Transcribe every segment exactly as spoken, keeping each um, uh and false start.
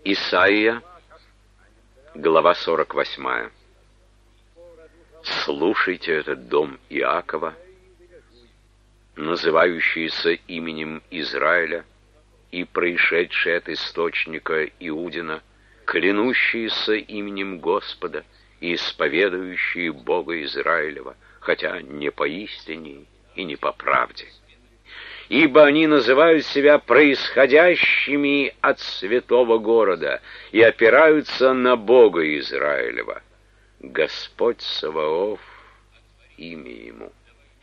Исайя, глава сорок восьмая. Слушайте этот дом Иакова, называющийся именем Израиля, и происшедший от источника Иудина, клянущиеся именем Господа и исповедующие Бога Израилева, хотя не поистине и не по правде. Ибо они называют себя происходящими от святого города и опираются на Бога Израилева. Господь Саваоф — имя ему.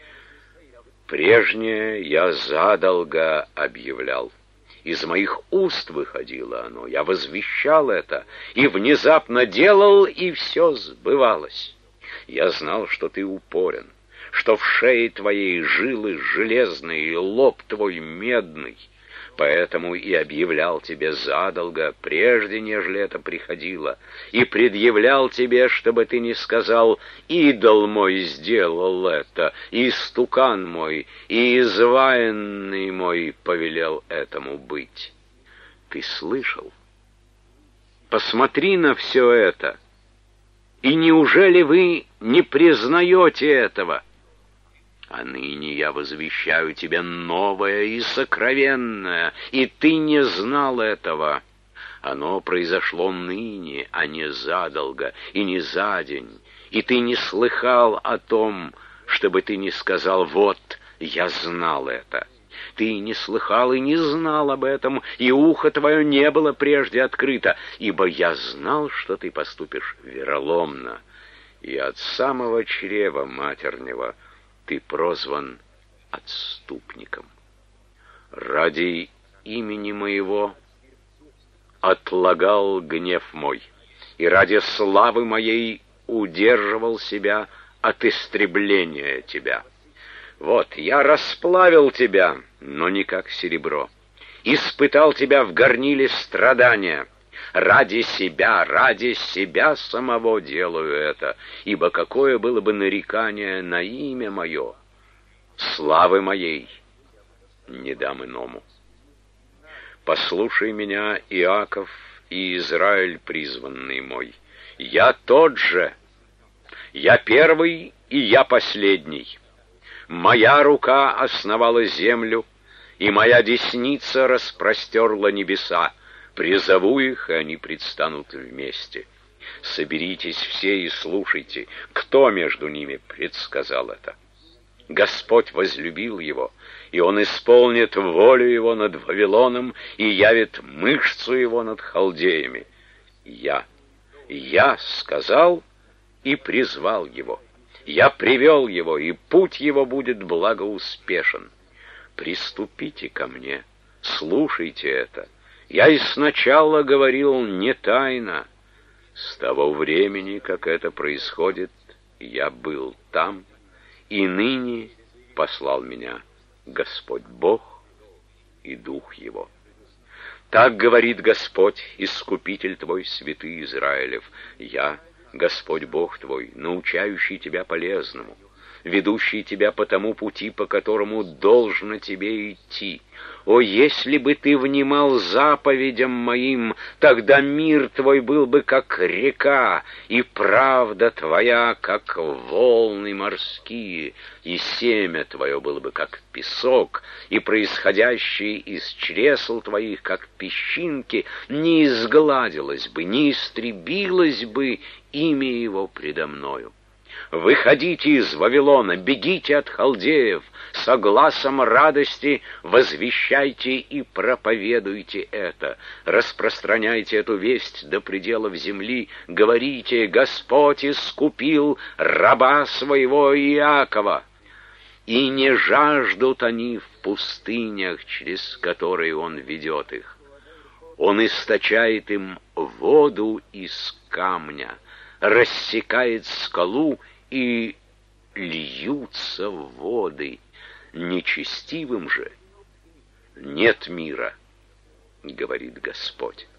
Прежнее я задолго объявлял. Из моих уст выходило оно, я возвещал это, и внезапно делал, и все сбывалось. Я знал, что ты упорен, что в шее твоей жилы железные и лоб твой медный, поэтому и объявлял тебе задолго, прежде нежели это приходило, и предъявлял тебе, чтобы ты не сказал: «Идол мой сделал это, и истукан мой, и изваянный мой повелел этому быть». Ты слышал? Посмотри на все это, и неужели вы не признаете этого? А ныне я возвещаю тебе новое и сокровенное, и ты не знал этого. Оно произошло ныне, а не задолго, и не за день, и ты не слыхал о том, чтобы ты не сказал: «Вот, я знал это». Ты не слыхал и не знал об этом, и ухо твое не было прежде открыто, ибо я знал, что ты поступишь вероломно, и от самого чрева матернего ты прозван отступником. Ради имени моего отлагал гнев мой, и ради славы моей удерживал себя от истребления тебя. Вот, я расплавил тебя, но не как серебро, испытал тебя в горниле страдания. Ради себя, ради себя самого делаю это, ибо какое было бы нарекание на имя мое, славы моей не дам иному. Послушай меня, Иаков и Израиль, призванный мой. Я тот же, я первый и я последний. Моя рука основала землю, и моя десница распростерла небеса. Призову их, и они предстанут вместе. Соберитесь все и слушайте, кто между ними предсказал это. Господь возлюбил его, и он исполнит волю его над Вавилоном и явит мышцу его над халдеями. Я, я сказал и призвал его. Я привел его, и путь его будет благоуспешен. Приступите ко мне, слушайте это. Я и сначала говорил не тайно. С того времени, как это происходит, я был там, и ныне послал меня Господь Бог и Дух Его. Так говорит Господь, Искупитель твой, святый Израилев: я, Господь Бог твой, научающий тебя полезному, ведущий тебя по тому пути, по которому должно тебе идти. О, если бы ты внимал заповедям моим, тогда мир твой был бы как река, и правда твоя, как волны морские, и семя твое было бы как песок, и происходящее из чресл твоих, как песчинки, не изгладилось бы, не истребилось бы имя его предо мною. Выходите из Вавилона, бегите от халдеев, со гласом радости возвещайте и проповедуйте это, распространяйте эту весть до пределов земли, говорите: Господь искупил раба своего Иакова, и не жаждут они в пустынях, через которые он ведет их. Он источает им воду из камня, рассекает скалу, и льются воды. Нечестивым же нет мира, говорит Господь.